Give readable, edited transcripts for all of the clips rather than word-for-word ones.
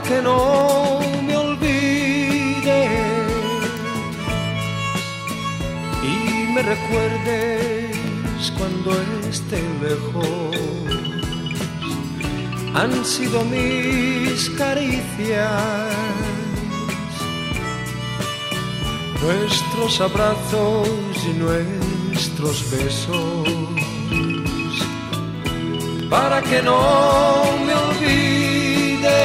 que no me olvides y me recuerdes cuando esté lejos. Han sido mis caricias, nuestros abrazos y nuestros besos, para que no me olvides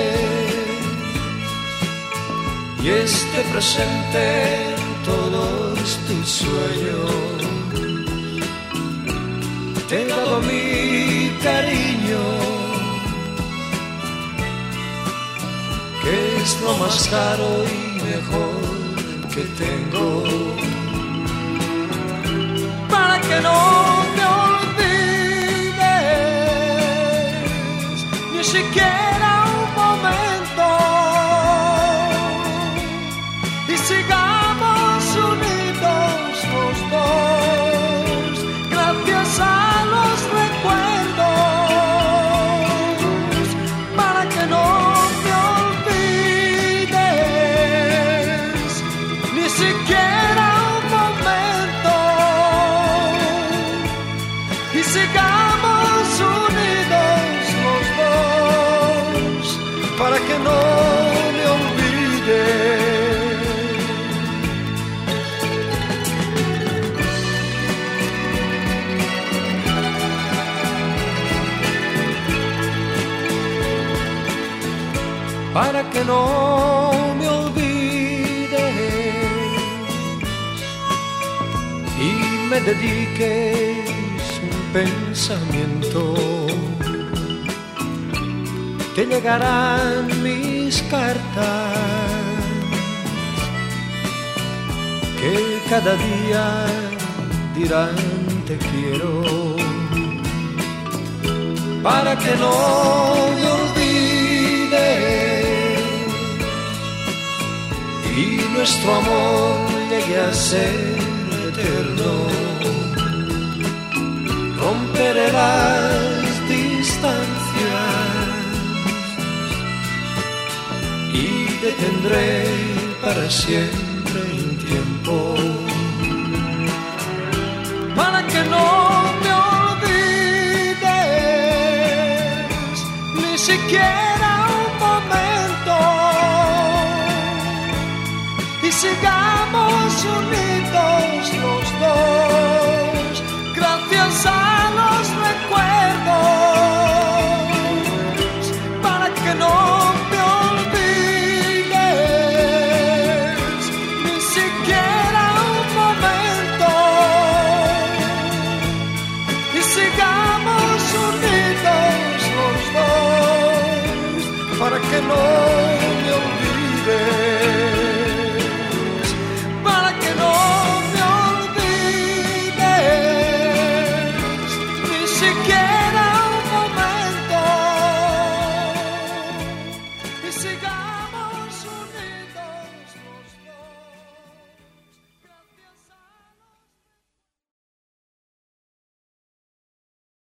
y esté presente en todos tus sueños. Te he dado mi cariño, que es lo más caro y mejor que tengo, para que no me olvides ni siquiera un momento y sigamos unidos los dos, gracias a los recuerdos, para que no siquiera un momento y sigamos unidos los dos, para que no me olvides. Para que no me olvides y me dediques un pensamiento. Te llegarán mis cartas, que cada día dirán te quiero, para que no me olvides y nuestro amor llegue a ser eterno. Romperé las distancias y detendré para siempre el tiempo, para que no me olvides ni siquiera